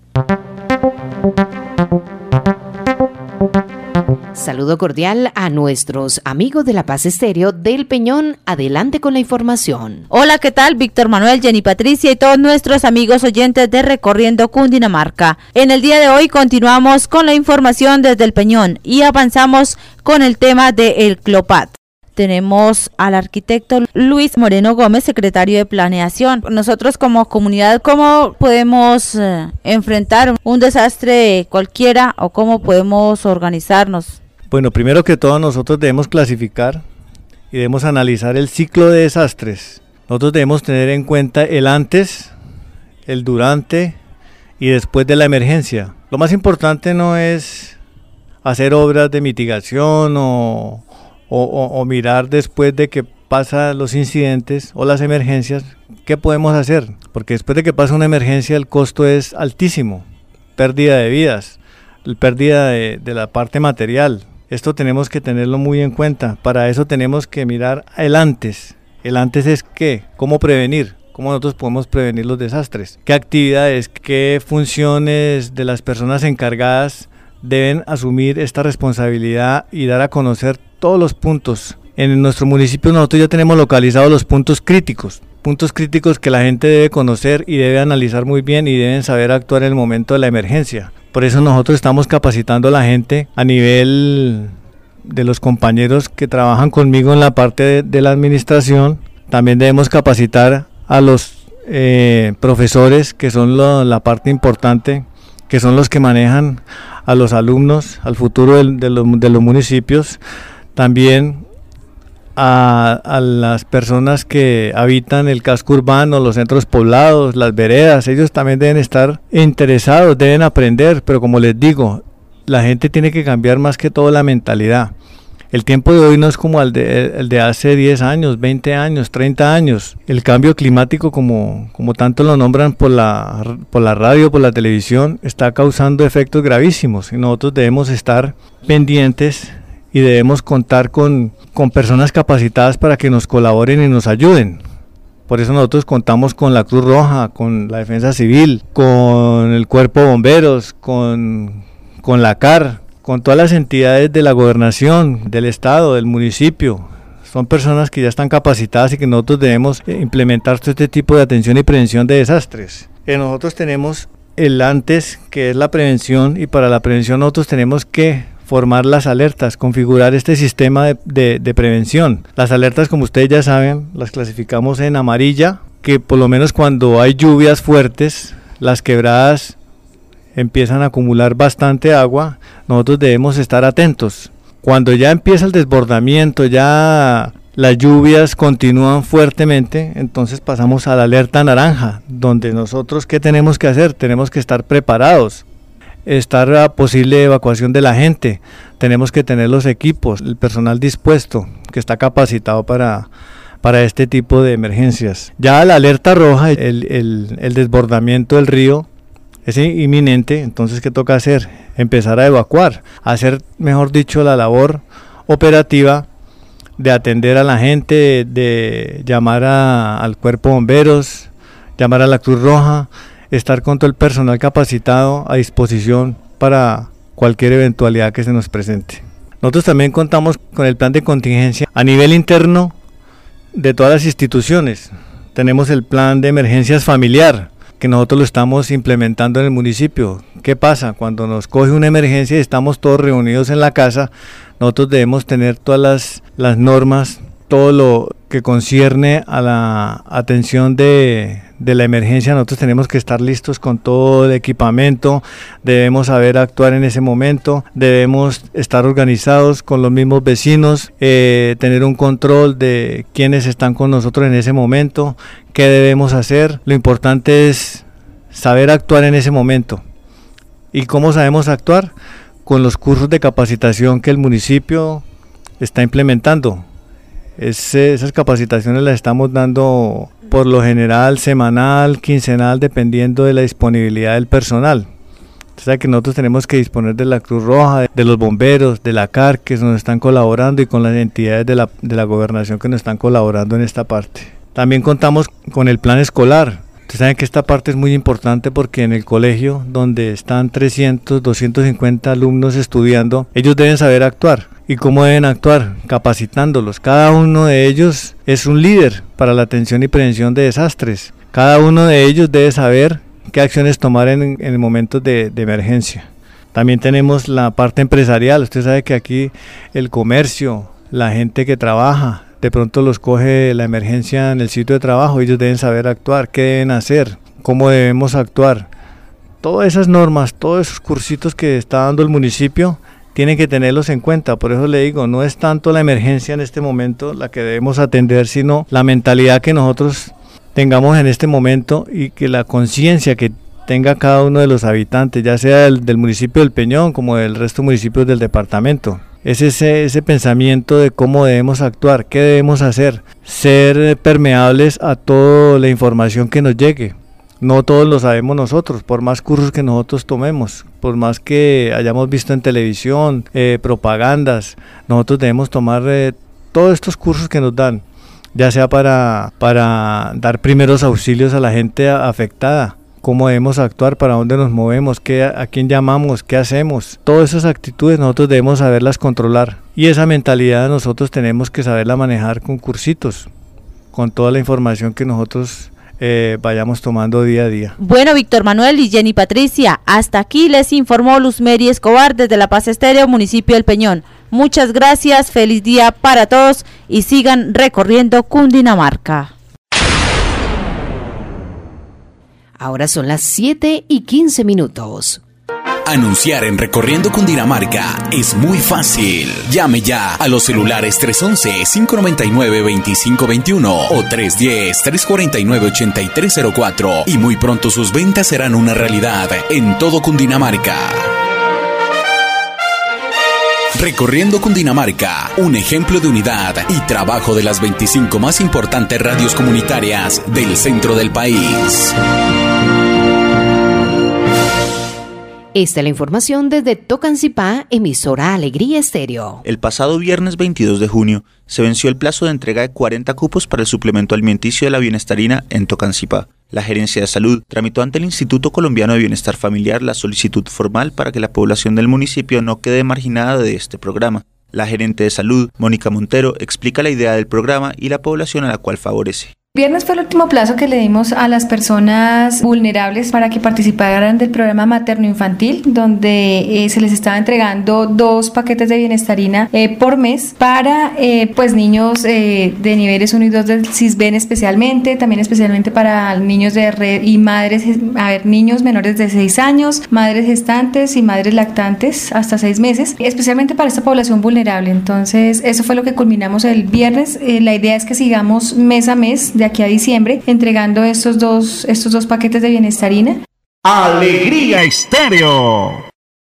C: Saludo cordial a nuestros amigos de La Paz Estéreo del Peñón. Adelante con la información.
E: Hola, ¿qué tal? Víctor Manuel, Jenny Patricia y todos nuestros amigos oyentes de Recorriendo Cundinamarca. En el día de hoy continuamos con la información desde el Peñón y avanzamos con el tema del CLOPAD. Tenemos al arquitecto Luis Moreno Gómez, secretario de Planeación. Nosotros como comunidad, ¿cómo podemos enfrentar un desastre cualquiera o cómo podemos organizarnos?
S: Bueno, primero que todo nosotros debemos clasificar y debemos analizar el ciclo de desastres. Nosotros debemos tener en cuenta el antes, el durante y después de la emergencia. Lo más importante no es hacer obras de mitigación o mirar después de que pasan los incidentes o las emergencias, ¿qué podemos hacer? Porque después de que pasa una emergencia el costo es altísimo, pérdida de vidas, pérdida de la parte material. Esto tenemos que tenerlo muy en cuenta. Para eso tenemos que mirar el antes. El antes es ¿qué? ¿Cómo prevenir? ¿Cómo nosotros podemos prevenir los desastres? ¿Qué actividades, qué funciones de las personas encargadas deben asumir esta responsabilidad y dar a conocer todos los puntos? En nuestro municipio nosotros ya tenemos localizados los puntos críticos que la gente debe conocer y debe analizar muy bien y deben saber actuar en el momento de la emergencia. Por eso nosotros estamos capacitando a la gente a nivel los compañeros que trabajan conmigo en la parte de la administración. También debemos capacitar a los profesores, que son la parte importante, que son los que manejan a los alumnos, al futuro de los municipios. También a las personas que habitan el casco urbano, los centros poblados, las veredas. Ellos también deben estar interesados, deben aprender, pero como les digo, la gente tiene que cambiar más que todo la mentalidad. El tiempo de hoy no es como el de hace 10 años, 20 años, 30 años. El cambio climático, como tanto lo nombran por la radio, por la televisión, está causando efectos gravísimos, y nosotros debemos estar pendientes y debemos contar con personas capacitadas para que nos colaboren y nos ayuden. Por eso nosotros contamos con la Cruz Roja, con la Defensa Civil, con el Cuerpo de Bomberos, con la CAR, con todas las entidades de la gobernación, del estado, del municipio. Son personas que ya están capacitadas y que nosotros debemos implementar todo este tipo de atención y prevención de desastres. Nosotros tenemos el antes, que es la prevención, y para la prevención nosotros tenemos que formar las alertas, configurar este sistema de prevención. Las alertas, como ustedes ya saben, las clasificamos en amarilla, que por lo menos cuando hay lluvias fuertes, las quebradas empiezan a acumular bastante agua, nosotros debemos estar atentos. Cuando ya empieza el desbordamiento, ya las lluvias continúan fuertemente, entonces pasamos a la alerta naranja, donde nosotros, ¿qué tenemos que hacer? Tenemos que estar preparados, estar a posible evacuación de la gente, tenemos que tener los equipos, el personal dispuesto, que está capacitado para este tipo de emergencias. Ya la alerta roja, el desbordamiento del río es inminente, entonces ¿qué toca hacer? Empezar a evacuar, hacer, mejor dicho, la labor operativa de atender a la gente, de llamar al cuerpo de bomberos, llamar a la Cruz Roja, estar con todo el personal capacitado a disposición para cualquier eventualidad que se nos presente. Nosotros también contamos con el plan de contingencia a nivel interno de todas las instituciones. Tenemos el plan de emergencias familiar, que nosotros lo estamos implementando en el municipio. ¿Qué pasa? Cuando nos coge una emergencia y estamos todos reunidos en la casa, nosotros debemos tener todas las normas, todo lo que concierne a la atención de la emergencia. Nosotros tenemos que estar listos con todo el equipamiento, debemos saber actuar en ese momento, debemos estar organizados con los mismos vecinos, tener un control de quiénes están con nosotros en ese momento, qué debemos hacer. Lo importante es saber actuar en ese momento. ¿Y cómo sabemos actuar? Con los cursos de capacitación que el municipio está implementando. Esas capacitaciones las estamos dando por lo general semanal, quincenal, dependiendo de la disponibilidad del personal. O sea que nosotros tenemos que disponer de la Cruz Roja, de los bomberos, de la CAR, que nos están colaborando, y con las entidades de la gobernación que nos están colaborando en esta parte. También contamos con el plan escolar. Ustedes saben que esta parte es muy importante porque en el colegio, donde están 300, 250 alumnos estudiando, ellos deben saber actuar. ¿Y cómo deben actuar? Capacitándolos. Cada uno de ellos es un líder para la atención y prevención de desastres. Cada uno de ellos debe saber qué acciones tomar en momentos de emergencia. También tenemos la parte empresarial. Usted sabe que aquí el comercio, la gente que trabaja, de pronto los coge la emergencia en el sitio de trabajo. Ellos deben saber actuar, qué deben hacer, cómo debemos actuar. Todas esas normas, todos esos cursitos que está dando el municipio, tienen que tenerlos en cuenta. Por eso le digo, no es tanto la emergencia en este momento la que debemos atender, sino la mentalidad que nosotros tengamos en este momento, y que la conciencia que tenga cada uno de los habitantes, ya sea del municipio del Peñón como del resto de municipios del departamento. Es ese pensamiento de cómo debemos actuar, qué debemos hacer, ser permeables a toda la información que nos llegue. No todos lo sabemos nosotros, por más cursos que nosotros tomemos, por más que hayamos visto en televisión, propagandas, nosotros debemos tomar todos estos cursos que nos dan, ya sea para dar primeros auxilios a la gente afectada, cómo debemos actuar, para dónde nos movemos, a quién llamamos, qué hacemos. Todas esas actitudes nosotros debemos saberlas controlar, y esa mentalidad nosotros tenemos que saberla manejar con cursitos, con toda la información que nosotros vayamos tomando día a día.
E: Bueno, Víctor Manuel y Jenny Patricia, hasta aquí les informó Luzmeri Escobar desde La Paz Estéreo, municipio del Peñón. Muchas gracias, feliz día para todos y sigan recorriendo Cundinamarca.
C: Ahora son las 7:15.
A: Anunciar en Recorriendo Cundinamarca es muy fácil. Llame ya a los celulares 311-599-2521 o 310-349-8304 y muy pronto sus ventas serán una realidad en todo Cundinamarca. Recorriendo Cundinamarca, un ejemplo de unidad y trabajo de las 25 más importantes radios comunitarias del centro del país.
C: Esta es la información desde Tocancipá, emisora Alegría Estéreo.
D: El pasado viernes 22 de junio se venció el plazo de entrega de 40 cupos para el suplemento alimenticio de la bienestarina en Tocancipá. La Gerencia de Salud tramitó ante el Instituto Colombiano de Bienestar Familiar la solicitud formal para que la población del municipio no quede marginada de este programa. La gerente de salud, Mónica Montero, explica la idea del programa y la población a la cual favorece.
T: Viernes fue el último plazo que le dimos a las personas vulnerables para que participaran del programa materno-infantil, donde se les estaba entregando 2 paquetes de bienestarina por mes para niños de niveles 1 y 2 del CISBEN especialmente, también especialmente para niños de red y madres, niños menores de 6 años, madres gestantes y madres lactantes hasta 6 meses, especialmente para esta población vulnerable. Entonces, eso fue lo que culminamos el viernes. La idea es que sigamos mes a mes de aquí a diciembre, entregando estos dos paquetes de bienestarina.
A: ¡Alegría Estéreo!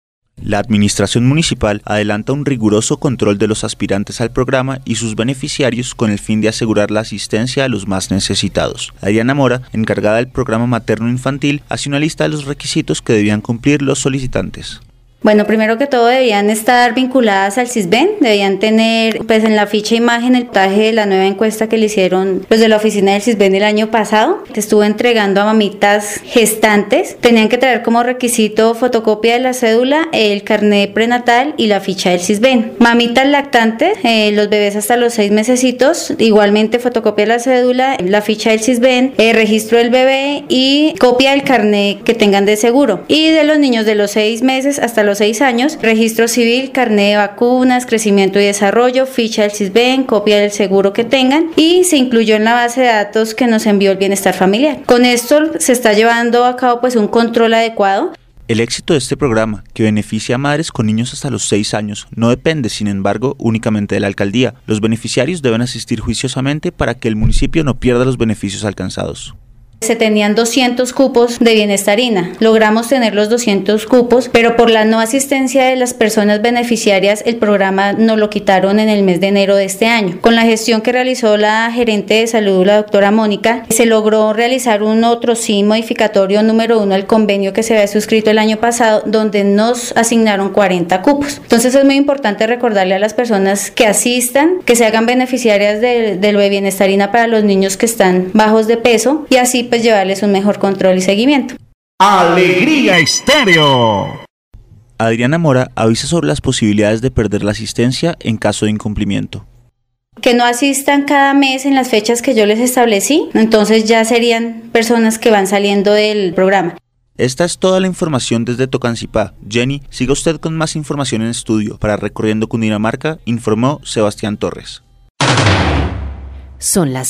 D: La administración municipal adelanta un riguroso control de los aspirantes al programa y sus beneficiarios con el fin de asegurar la asistencia a los más necesitados. Adriana Mora, encargada del programa materno-infantil, hace una lista de los requisitos que debían cumplir los solicitantes.
U: Bueno, primero que todo debían estar vinculadas al CISBEN, debían tener en la ficha imagen el puntaje de la nueva encuesta que le hicieron los de la oficina del CISBEN el año pasado, que estuvo entregando a mamitas gestantes. Tenían que traer como requisito fotocopia de la cédula, el carnet prenatal y la ficha del CISBEN. Mamitas lactantes, los bebés hasta los 6 mesecitos, igualmente fotocopia de la cédula, la ficha del CISBEN, registro del bebé y copia del carnet que tengan de seguro. Y de los niños de los 6 meses hasta los 6 años, registro civil, carnet de vacunas, crecimiento y desarrollo, ficha del CISBEN, copia del seguro que tengan, y se incluyó en la base de datos que nos envió el Bienestar Familiar. Con esto se está llevando a cabo un control adecuado.
D: El éxito de este programa, que beneficia a madres con niños hasta los 6 años, no depende, sin embargo, únicamente de la alcaldía. Los beneficiarios deben asistir juiciosamente para que el municipio no pierda los beneficios alcanzados.
U: Se tenían 200 cupos de bienestarina. Logramos tener los 200 cupos, pero por la no asistencia de las personas beneficiarias, el programa nos lo quitaron en el mes de enero de este año. Con la gestión que realizó la gerente de salud, la doctora Mónica, se logró realizar un otro sí modificatorio número 1 al convenio que se había suscrito el año pasado, donde nos asignaron 40 cupos. Entonces es muy importante recordarle a las personas que asistan, que se hagan beneficiarias de lo de bienestarina para los niños que están bajos de peso y así llevarles un mejor control y seguimiento.
A: ¡Alegría Estéreo!
D: Adriana Mora avisa sobre las posibilidades de perder la asistencia en caso de incumplimiento.
U: Que no asistan cada mes en las fechas que yo les establecí, entonces ya serían personas que van saliendo del programa.
D: Esta es toda la información desde Tocancipá. Jenny, siga usted con más información en estudio. Para Recorriendo Cundinamarca, informó Sebastián Torres.
C: Son las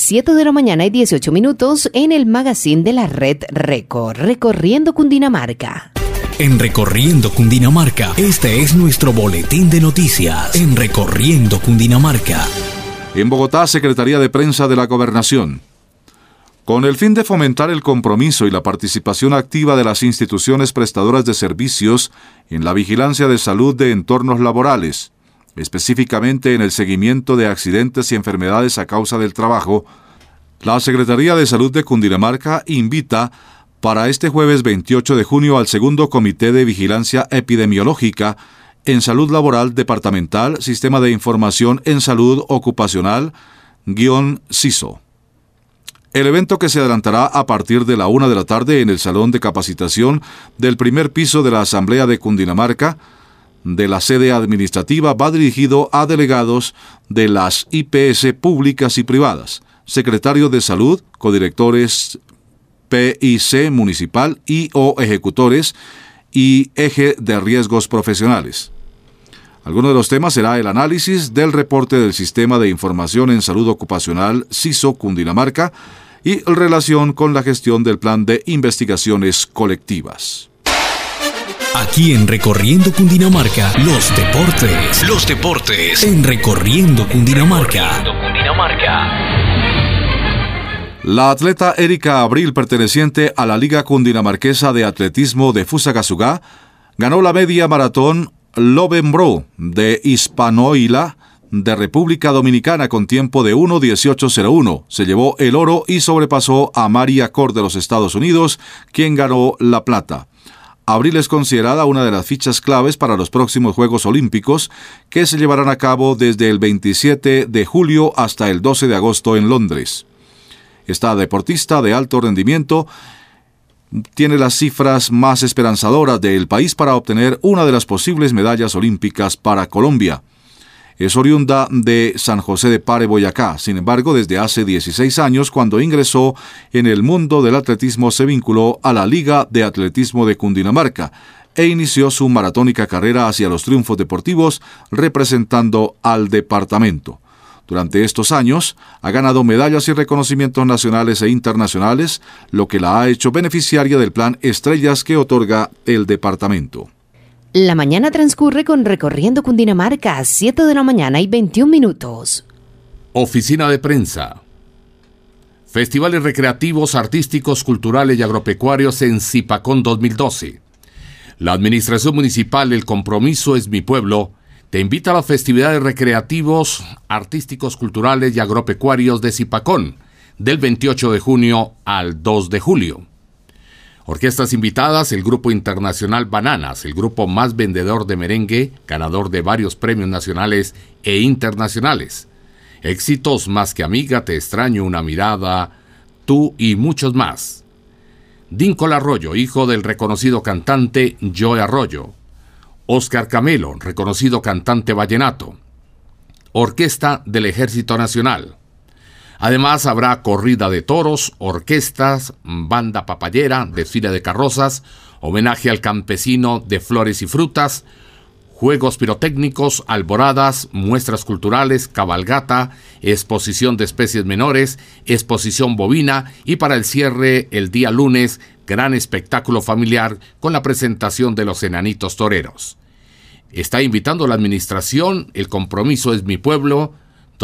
C: 7:18 en el magazine de la red Record, Recorriendo Cundinamarca.
Q: En Recorriendo Cundinamarca, este es nuestro boletín de noticias. En Recorriendo Cundinamarca.
B: En Bogotá, Secretaría de Prensa de la Gobernación. Con el fin de fomentar el compromiso y la participación activa de las instituciones prestadoras de servicios en la vigilancia de salud de entornos laborales, específicamente en el seguimiento de accidentes y enfermedades a causa del trabajo, la Secretaría de Salud de Cundinamarca invita para este jueves 28 de junio al segundo Comité de Vigilancia Epidemiológica en Salud Laboral Departamental, Sistema de Información en Salud Ocupacional, _CISO. El evento, que se adelantará a partir de la 1 de la tarde en el Salón de Capacitación del primer piso de la Asamblea de Cundinamarca, de la sede administrativa, va dirigido a delegados de las IPS públicas y privadas, secretario de Salud, codirectores PIC municipal y o ejecutores y eje de riesgos profesionales. Alguno de los temas será el análisis del reporte del Sistema de Información en Salud Ocupacional SISO Cundinamarca y relación con la gestión del Plan de Investigaciones Colectivas.
Q: Aquí en Recorriendo Cundinamarca, los deportes. Los deportes en Recorriendo Cundinamarca.
B: La atleta Erika Abril, perteneciente a la Liga Cundinamarquesa de Atletismo de Fusagasugá, ganó la media maratón Lovenbro de Hispanoila de República Dominicana con tiempo de 1:18:01. Se llevó el oro y sobrepasó a Maria Cor de los Estados Unidos, quien ganó la plata. Abril es considerada una de las fichas claves para los próximos Juegos Olímpicos, que se llevarán a cabo desde el 27 de julio hasta el 12 de agosto en Londres. Esta deportista de alto rendimiento tiene las cifras más esperanzadoras del país para obtener una de las posibles medallas olímpicas para Colombia. Es oriunda de San José de Pare, Boyacá. Sin embargo, desde hace 16 años, cuando ingresó en el mundo del atletismo, se vinculó a la Liga de Atletismo de Cundinamarca e inició su maratónica carrera hacia los triunfos deportivos representando al departamento. Durante estos años, ha ganado medallas y reconocimientos nacionales e internacionales, lo que la ha hecho beneficiaria del Plan Estrellas que otorga el departamento.
C: La mañana transcurre con Recorriendo Cundinamarca a 7 de la mañana y 21 minutos.
H: Oficina de prensa. Festivales recreativos, artísticos, culturales y agropecuarios en Zipacón 2012. La Administración Municipal El Compromiso es mi pueblo te invita a las festividades recreativos, artísticos, culturales y agropecuarios de Zipacón, del 28 de junio al 2 de julio. Orquestas invitadas: el Grupo Internacional Bananas, el grupo más vendedor de merengue, ganador de varios premios nacionales e internacionales. Éxitos: Más que amiga, Te extraño, Una mirada, Tú y muchos más. Dincol Arroyo, hijo del reconocido cantante Joe Arroyo. Oscar Camelo, reconocido cantante vallenato. Orquesta del Ejército Nacional. Además habrá corrida de toros, orquestas, banda papayera, desfile de carrozas, homenaje al campesino de flores y frutas, juegos pirotécnicos, alboradas, muestras culturales, cabalgata, exposición de especies menores, exposición bovina y para el cierre el día lunes, gran espectáculo familiar con la presentación de los enanitos toreros. Está invitando la administración El Compromiso es mi pueblo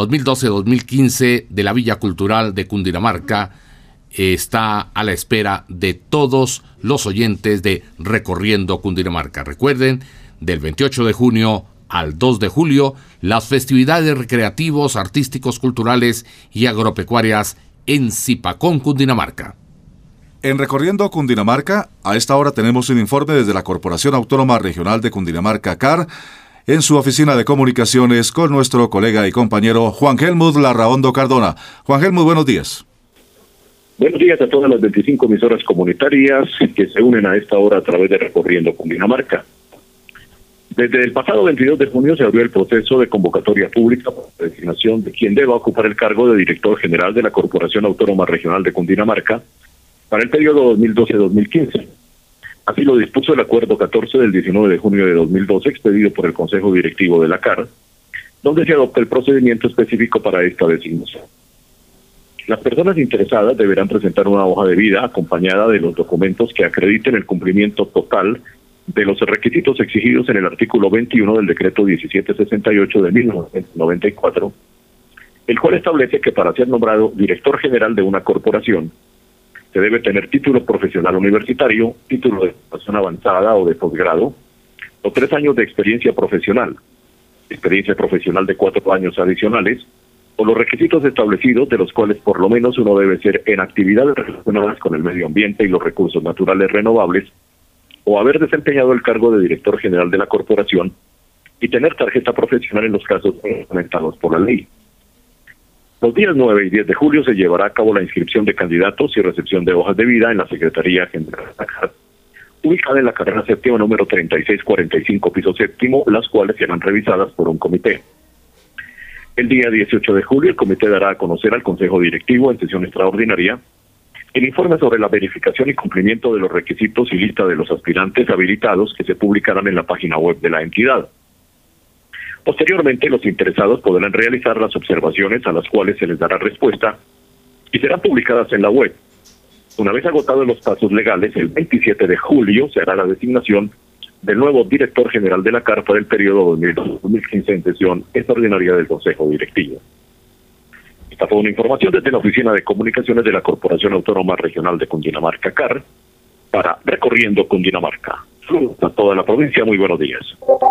H: 2012-2015 de la Villa Cultural de Cundinamarca. Está a la espera de todos los oyentes de Recorriendo Cundinamarca. Recuerden, del 28 de junio al 2 de julio, las festividades recreativos, artísticos, culturales y agropecuarias en Zipacón, Cundinamarca.
B: En Recorriendo Cundinamarca, a esta hora tenemos un informe desde la Corporación Autónoma Regional de Cundinamarca, CAR, en su oficina de comunicaciones con nuestro colega y compañero Juan Helmut Larraondo Cardona. Juan Helmut, buenos días.
V: Buenos días a todas las 25 emisoras comunitarias que se unen a esta hora a través de Recorriendo Cundinamarca. Desde el pasado 22 de junio se abrió el proceso de convocatoria pública para la designación de quien deba ocupar el cargo de director general de la Corporación Autónoma Regional de Cundinamarca para el periodo 2012-2015. Así lo dispuso el Acuerdo 14 del 19 de junio de 2012, expedido por el Consejo Directivo de la CAR, donde se adopta el procedimiento específico para esta designación. Las personas interesadas deberán presentar una hoja de vida acompañada de los documentos que acrediten el cumplimiento total de los requisitos exigidos en el artículo 21 del Decreto 1768 de 1994, el cual establece que para ser nombrado director general de una corporación se debe tener título profesional universitario, título de formación avanzada o de posgrado, o 3 años de experiencia profesional de 4 años adicionales, o los requisitos establecidos, de los cuales por lo menos uno debe ser en actividades relacionadas con el medio ambiente y los recursos naturales renovables, o haber desempeñado el cargo de director general de la corporación y tener tarjeta profesional en los casos reglamentados por la ley. Los días 9 y 10 de julio se llevará a cabo la inscripción de candidatos y recepción de hojas de vida en la Secretaría General de la CAR, ubicada en la carrera séptima número 3645, piso séptimo, las cuales serán revisadas por un comité. El día 18 de julio el comité dará a conocer al Consejo Directivo en sesión extraordinaria el informe sobre la verificación y cumplimiento de los requisitos y lista de los aspirantes habilitados que se publicarán en la página web de la entidad. Posteriormente, los interesados podrán realizar las observaciones a las cuales se les dará respuesta y serán publicadas en la web. Una vez agotados los pasos legales, el 27 de julio se hará la designación del nuevo director general de la CAR para el periodo 2012-2015 en sesión extraordinaria del Consejo Directivo. Esta fue una información desde la Oficina de Comunicaciones de la Corporación Autónoma Regional de Cundinamarca, CAR, para Recorriendo Cundinamarca. Saludos a toda la provincia, muy buenos días.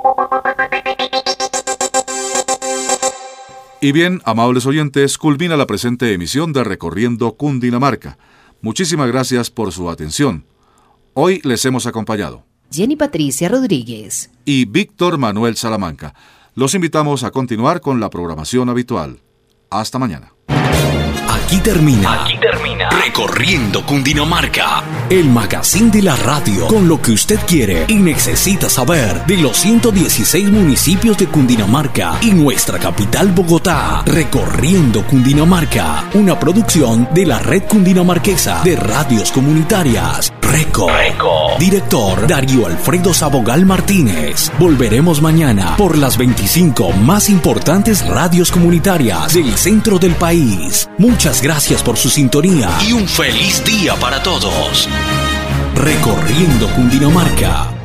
B: Y bien, amables oyentes, culmina la presente emisión de Recorriendo Cundinamarca. Muchísimas gracias por su atención. Hoy les hemos acompañado
C: Jenny Patricia Rodríguez
B: y Víctor Manuel Salamanca. Los invitamos a continuar con la programación habitual. Hasta mañana.
A: Aquí termina Recorriendo Cundinamarca, el magazine de la radio, con lo que usted quiere y necesita saber de los 116 municipios de Cundinamarca y nuestra capital Bogotá. Recorriendo Cundinamarca, una producción de la Red Cundinamarquesa de Radios Comunitarias. Reco. Director Darío Alfredo Sabogal Martínez. Volveremos mañana por las 25 más importantes radios comunitarias del centro del país. Muchas gracias por su sintonía y un feliz día para todos. Recorriendo Cundinamarca.